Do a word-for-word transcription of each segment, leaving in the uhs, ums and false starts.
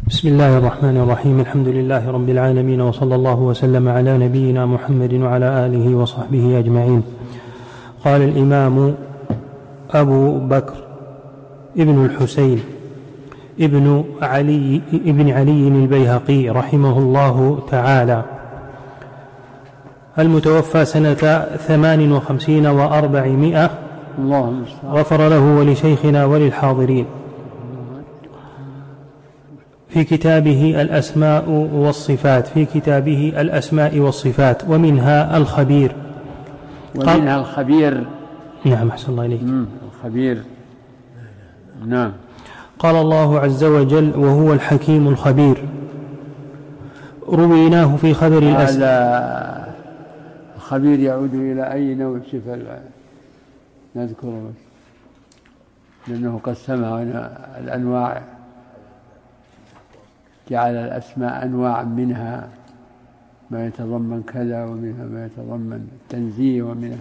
بسم الله الرحمن الرحيم. الحمد لله رب العالمين، وصلى الله وسلم على نبينا محمد وعلى آله وصحبه أجمعين. قال الإمام أبو بكر ابن الحسين ابن علي ابن علي البيهقي رحمه الله تعالى، المتوفى سنة ثمان وخمسين وأربعمائة، غفر له ولشيخنا وللحاضرين، في كتابه الأسماء والصفات في كتابه الأسماء والصفات ومنها الخبير. ومنها الخبير. نعم، أحسن الله إليك. الخبير. نعم. قال الله عز وجل: وهو الحكيم الخبير. رويناه في خبر الأسماء. هذا الخبير يعود إلى أي نوع صفة نذكره، لأنه قسمها الأنواع، جعل الأسماء أنواعا، منها ما يتضمن كذا ومنها ما يتضمن التنزيه، ومنها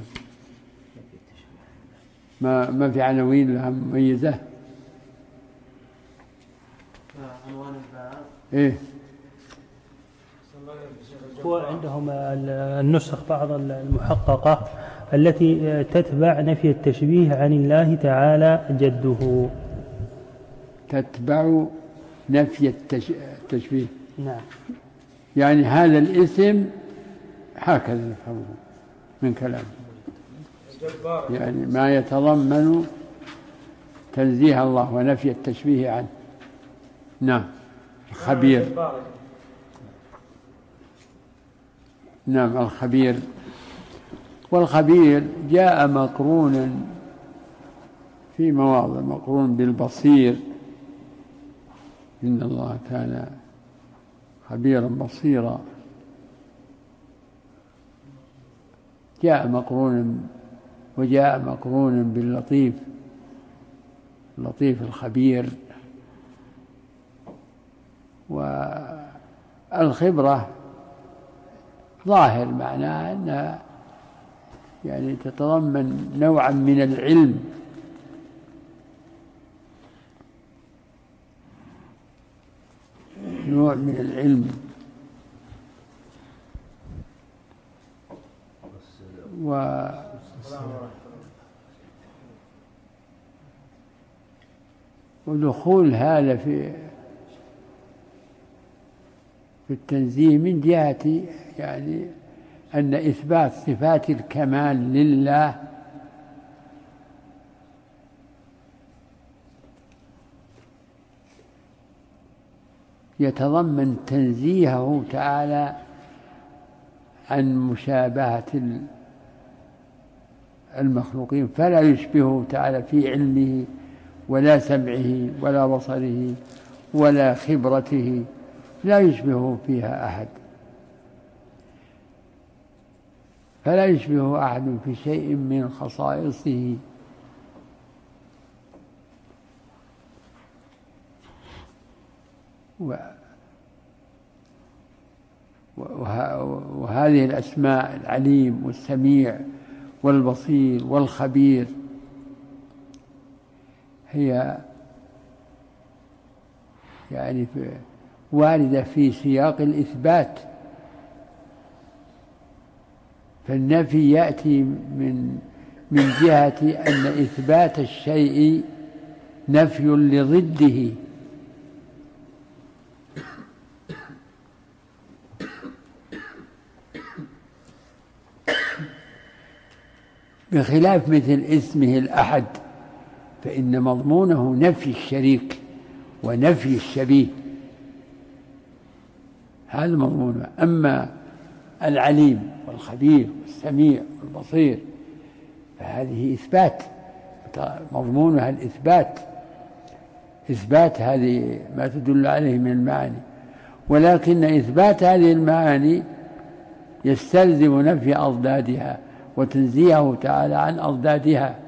ما ما في عناوين لها مميزة. عنوان الباب إيه؟ هو عندهم النسخ بعض المحققة التي تتبع نفي التشبيه عن الله تعالى جده، تتبع نفي التشبيه. نعم. يعني هذا الاسم هكذا نفهمه من كلامه، يعني ما يتضمن تنزيه الله ونفي التشبيه عنه. نعم. الخبير. نعم، الخبير. والخبير جاء مقرونا في مواضع، مقرون بالبصير، إن الله كان خبيرا بصيرا. جاء مقرونا، وجاء مقرونا باللطيف، اللطيف الخبير. والخبرة ظاهر معناها أنها يعني تتضمن نوعا من العلم، نوع من العلم. و ودخول هذا في في التنزيه من جهة يعني أن إثبات صفات الكمال لله يتضمن تنزيهه تعالى عن مشابهة المخلوقين، فلا يشبهه تعالى في علمه ولا سمعه ولا بصره ولا خبرته، لا يشبهه فيها أحد، فلا يشبهه أحد في شيء من خصائصه. وهذه الأسماء العليم والسميع والبصير والخبير هي يعني واردة في سياق الإثبات، فالنفي يأتي من من جهة أن إثبات الشيء نفي لضده، بخلاف مثل اسمه الأحد، فإن مضمونه نفي الشريك ونفي الشبيه، هذا مضمونه. أما العليم والخبير والسميع والبصير فهذه إثبات، مضمونها الإثبات، إثبات هذه ما تدل عليه من المعاني، ولكن إثبات هذه المعاني يستلزم نفي أضدادها وتنزيهه تعالى عن أضدادها.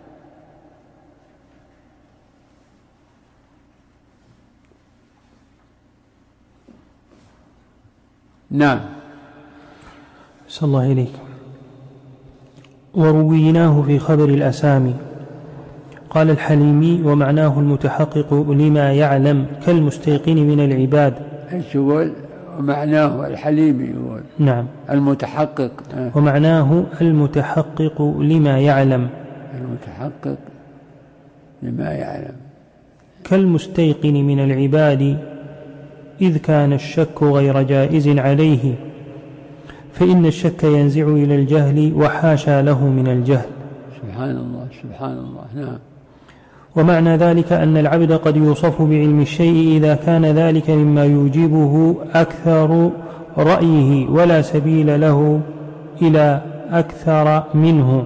نعم. صلى الله إليك. ورويناه في خبر الأسامي. قال الحليمي: ومعناه المتحقق لما يعلم كالمستيقن من العباد. ايش يقول؟ ومعناه الحليمي يقول نعم المتحقق. ومعناه المتحقق لما يعلم. المتحقق لما يعلم كالمستيقن من العباد، إذ كان الشك غير جائز عليه، فإن الشك ينزع إلى الجهل وحاشا له من الجهل. سبحان الله سبحان الله. نعم. ومعنى ذلك أن العبد قد يوصف بعلم الشيء إذا كان ذلك مما يوجبه أكثر رأيه ولا سبيل له إلى أكثر منه.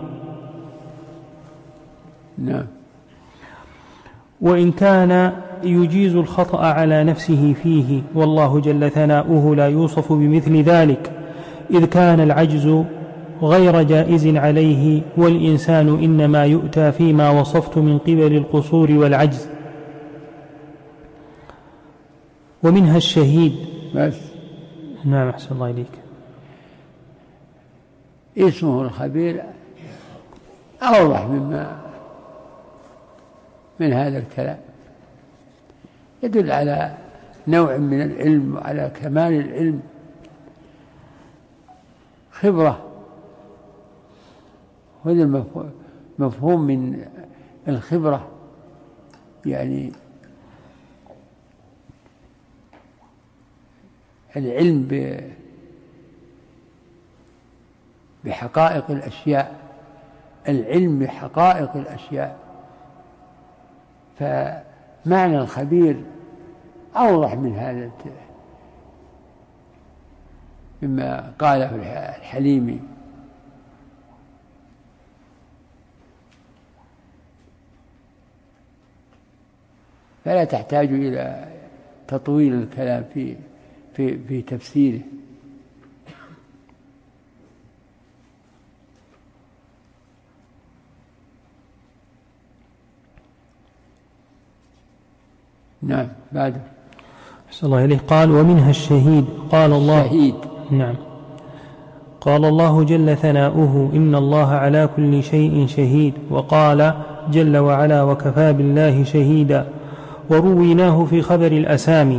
نعم. وإن كان يجيز الخطأ على نفسه فيه، والله جل ثناؤه لا يوصف بمثل ذلك، إذ كان العجز غير جائز عليه، والإنسان إنما يؤتى فيما وصفت من قبل القصور والعجز. ومنها الشهيد. بس. نعم أحسن الله إليك. اسمه الخبير أوضح مما من هذا الكلام، يدل على نوع من العلم وعلى كمال العلم، خبرة. وهذا مفهوم من الخبرة، يعني العلم بحقائق الأشياء، العلم بحقائق الأشياء. فمعنى الخبير أوضح من هذا مما قاله الحليمي. فلا تحتاج إلى تطويل الكلام في في في تفسيره. نعم. بعد أحسن الله إليه. قال: ومنها الشهيد. قال الله الشهيد. نعم. قال الله جل ثناؤه: إن الله على كل شيء شهيد. وقال جل وعلا: وكفى بالله شهيدا. ورويناه في خبر الأسامي.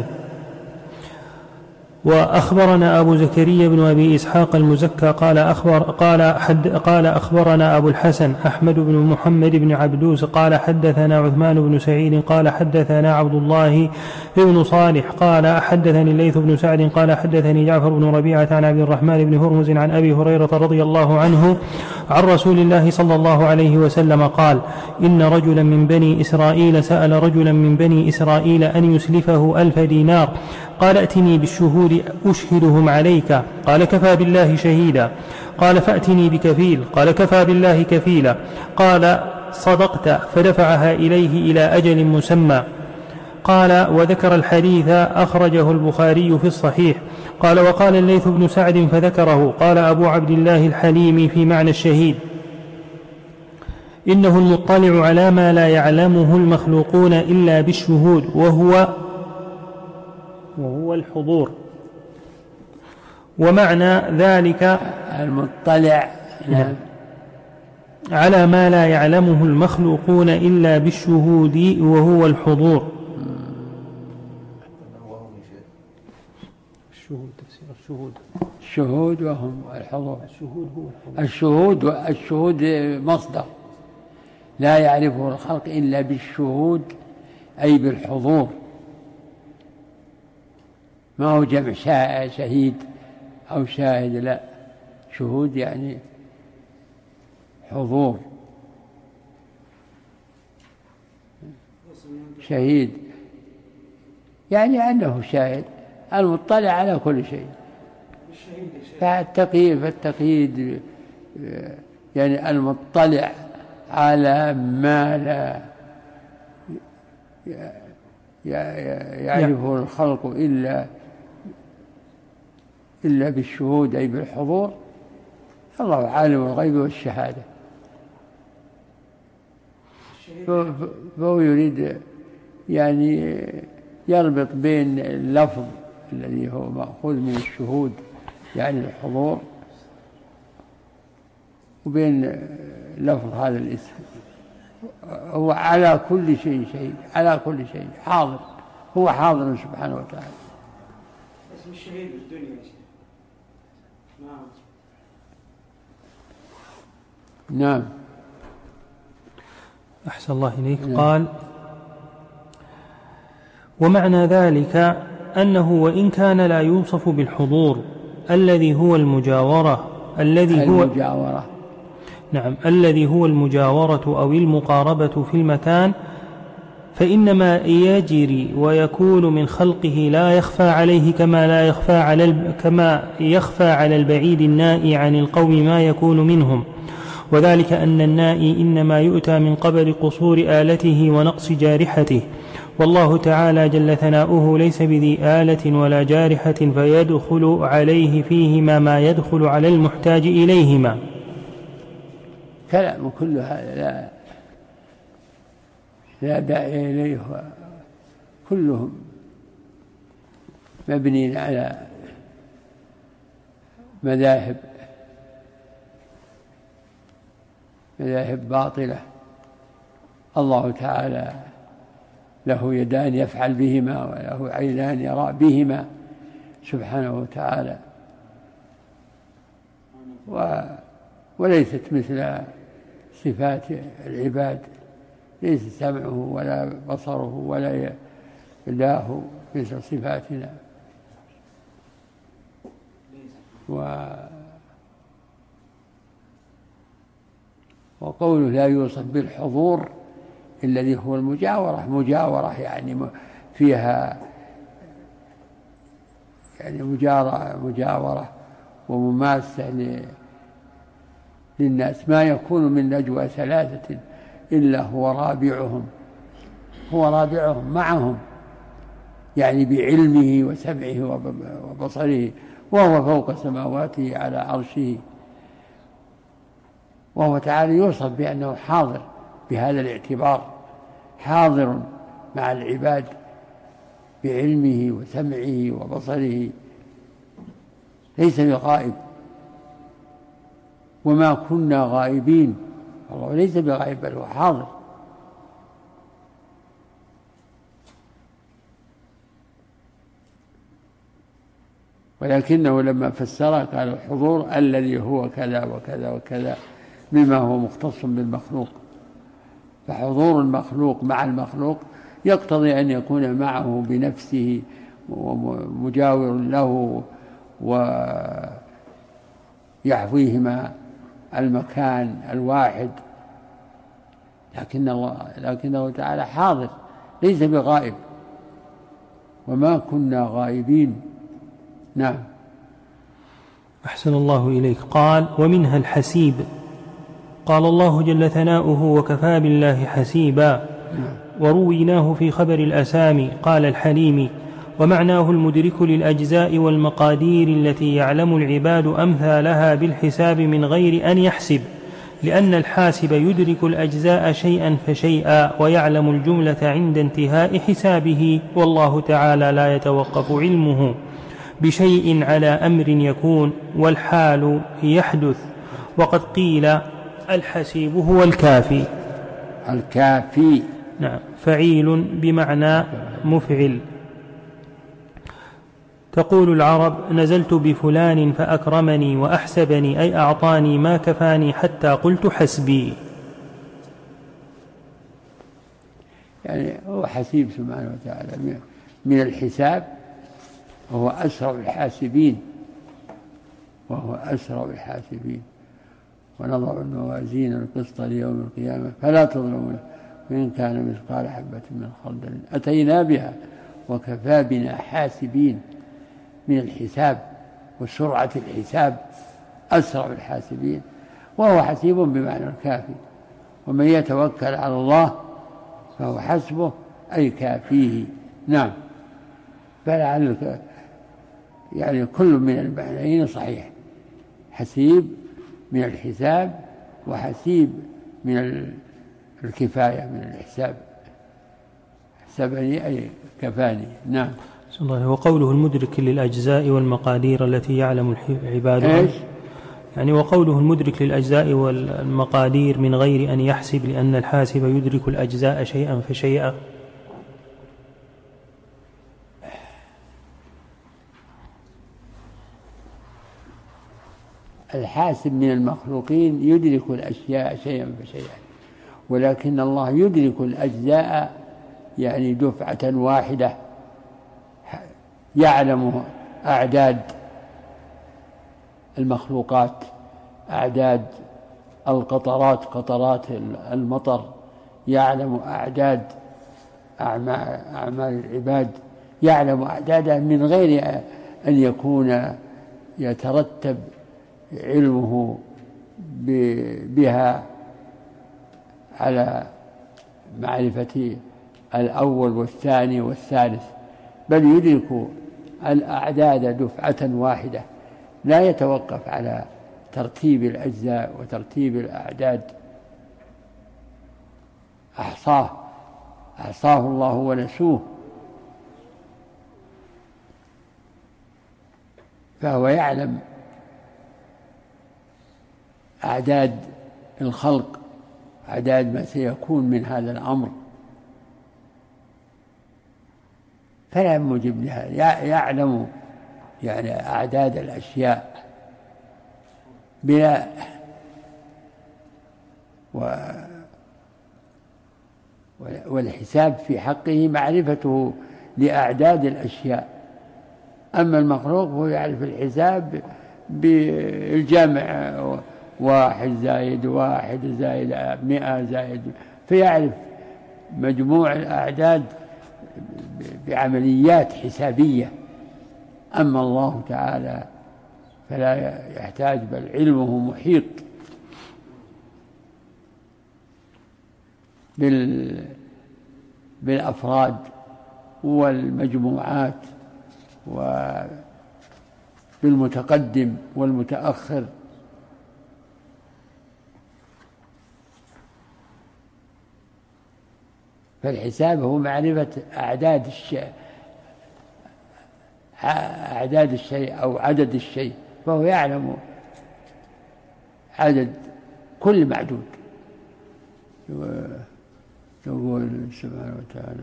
وأخبرنا أبو زكريا بن أبي إسحاق المزكى قال أخبر قال حد قال أخبرنا أبو الحسن أحمد بن محمد بن عبدوس قال حدثنا عثمان بن سعيد قال حدثنا عبد الله بن صالح قال حدثني الليث بن سعد قال حدثني جعفر بن ربيعة عن عبد الرحمن بن هرمز عن أبي هريرة رضي الله عنه عن رسول الله صلى الله عليه وسلم قال: إن رجلا من بني إسرائيل سأل رجلا من بني إسرائيل أن يسلفه ألف دينار، قال: ائتني بالشهود أشهدهم عليك، قال: كفى بالله شهيدا، قال: فأتني بكفيل، قال: كفى بالله كفيلا، قال: صدقت، فدفعها إليه إلى أجل مسمى. قال: وذكر الحديث أخرجه البخاري في الصحيح. قال: وقال الليث بن سعد فذكره. قال أبو عبد الله الحليمي في معنى الشهيد: إنه المطلع على ما لا يعلمه المخلوقون إلا بالشهود، وهو وهو الحضور. ومعنى ذلك المطلع نعم على ما لا يعلمه المخلوقون إلا بالشهود وهو الحضور. الشهود تفسير الشهود الشهود وهم الحضور. الشهود هو الحضور. الشهود الشهود مصدر لا يعرفه الخلق إلا بالشهود، أي بالحضور، ما هو جمع شهيد أو شاهد، لا، شهود يعني حضور. شهيد يعني أنه شاهد المطلع على كل شيء. فالتقييد فالتقييد يعني المطلع على ما لا يعرفه الخلق إلا إلا بالشهود، أي بالحضور. الله عالم الغيب والشهادة. فهو يريد يعني يربط بين اللفظ الذي هو مأخوذ من الشهود يعني الحضور، وبين لفظ هذا الاسم هو على كل شيء شيء، على كل شيء حاضر، هو حاضر سبحانه وتعالى. اسم الشهيد في الدنيا. نعم. نعم. أحسن الله إليك. نعم. قال: ومعنى ذلك أنه وإن كان لا يوصف بالحضور الذي هو المجاورة الذي هو المجاورة نعم الذي هو المجاورة أو المقاربة في المكان، فإنما يجري ويكون من خلقه لا يخفى عليه كما لا يخفى على كما يخفى على البعيد النائي عن القوم ما يكون منهم، وذلك أن النائي إنما يؤتى من قبل قصور آلته ونقص جارحته، والله تعالى جل ثناؤه ليس بذي آلة ولا جارحة فيدخل عليه فيهما ما يدخل على المحتاج إليهما. كلام كل هذا لا لا داعي إليه، كلهم مبنين على مذاهب مذاهب باطلة. الله تعالى له يدان يفعل بهما، وله عينان يرى بهما سبحانه وتعالى، و وليست مثل صفات العباد، ليس سمعه ولا بصره ولا يداه مثل صفاتنا. و وقوله لا يوصف بالحضور الذي هو المجاورة، مجاورة يعني فيها يعني مجاورة, مجاورة ومماسة للناس، ما يكون من نجوى ثلاثة إلا هو رابعهم، هو رابعهم معهم، يعني بعلمه وسمعه وبصره، وهو فوق سماواته على عرشه، وهو تعالى يوصف بأنه حاضر بهذا الاعتبار، حاضر مع العباد بعلمه وسمعه وبصره، ليس بغائب. وما كنا غائبين، الله ليس بغائب بل هو حاضر. ولكنه لما فسر قال الحضور الذي هو كذا وكذا وكذا مما هو مختص بالمخلوق، فحضور المخلوق مع المخلوق يقتضي أن يكون معه بنفسه ومجاور له ويحويهما المكان الواحد، لكن الله لكنه تعالى حاضر ليس بغائب، وما كنا غائبين. نعم. أحسن الله إليك. قال: ومنها الحسيب. قال الله جل ثناؤه: وكفى بالله حسيبا. ورويناه في خبر الأسامي. قال الحليمي: ومعناه المدرك للأجزاء والمقادير التي يعلم العباد أمثالها بالحساب من غير أن يحسب، لأن الحاسب يدرك الأجزاء شيئا فشيئا ويعلم الجملة عند انتهاء حسابه، والله تعالى لا يتوقف علمه بشيء على أمر يكون والحال يحدث. وقد قيل الحسيب هو الكافي. الكافي نعم، فعيل بمعنى مفعل. تقول العرب: نزلت بفلان فأكرمني وأحسبني، أي أعطاني ما كفاني حتى قلت حسبي. يعني هو حسيب سبحانه وتعالى من الحساب، وهو أسرع الحاسبين، وهو أسرع الحاسبين. ونضع الموازين القسط ليوم القيامة فلا تظلمون وإن كان مثقال حبة من خردل أتينا بها وكفى بنا حاسبين. من الحساب وسرعة الحساب أسرع الحاسبين، وهو حسيب بمعنى الكافي. ومن يتوكل على الله فهو حسبه أي كافيه. نعم. فلعلك يعني كل من المعنيين صحيح، حسيب من الحساب وحسيب من الكفاية من الحساب، حسبني أي كفاني. نعم. وقوله المدرك للأجزاء والمقادير التي يعلم العباد يعني وقوله المدرك للأجزاء والمقادير من غير أن يحسب، لأن الحاسب يدرك الأجزاء شيئا فشيئا. الحاسب من المخلوقين يدرك الأشياء شيئا فشيئا، ولكن الله يدرك الأجزاء يعني دفعة واحدة، يعلم أعداد المخلوقات، أعداد القطرات، قطرات المطر، يعلم أعداد أعمال العباد، يعلم أعدادها من غير أن يكون يترتب علمه بها على معرفة الأول والثاني والثالث، بل يدرك الأعداد دفعة واحدة، لا يتوقف على ترتيب الأجزاء وترتيب الأعداد. أحصاه أحصاه الله ونسوه، فهو يعلم أعداد الخلق، أعداد ما سيكون من هذا الأمر، فلا موجب لها، يعلم يعني أعداد الأشياء بلا و والحساب في حقه معرفته لأعداد الأشياء. أما المخلوق هو يعرف الحساب بالجمع، واحد زائد واحد زائد مئة زائد، فيعرف مجموع الأعداد بعمليات حسابية. أما الله تعالى فلا يحتاج، بل علمه محيط بالأفراد والمجموعات وبالمتقدم والمتأخر. فالحساب هو معرفة أعداد الشيء أعداد الشيء أو عدد الشيء، فهو يعلم عدد كل معدود. يقول سبحانه وتعالى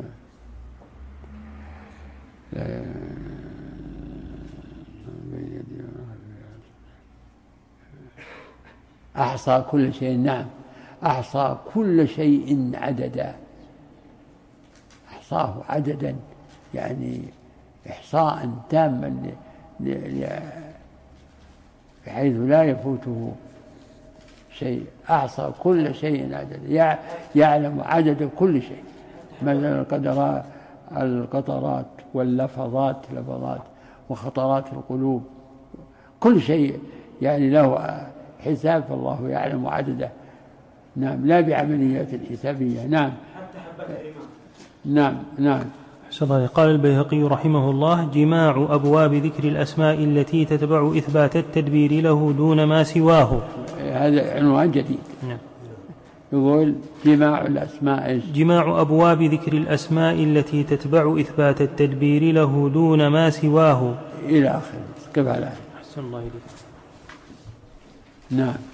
أحصى كل شيء، نعم أحصى كل شيء عددا، أحصاه عددا يعني إحصاء تاما بحيث لا يفوته شيء. أحصى كل شيء عددا، يعلم عدد كل شيء، مثلا القطرات واللفظات لفظات وخطرات القلوب، كل شيء يعني له حساب، فالله يعلم عدده. نعم، لا بعمليات حسابية. نعم حتى حبة الإمام. نعم نعم. قال البيهقي رحمه الله: جماع أبواب ذكر الأسماء التي تتبع إثبات التدبير له دون ما سواه. هذا عنوان جديد. نعم. يقول جماع الأسماء جماع أبواب ذكر الأسماء التي تتبع إثبات التدبير له دون ما سواه إلى آخره. كيف على؟ أحسن الله إليك. نعم.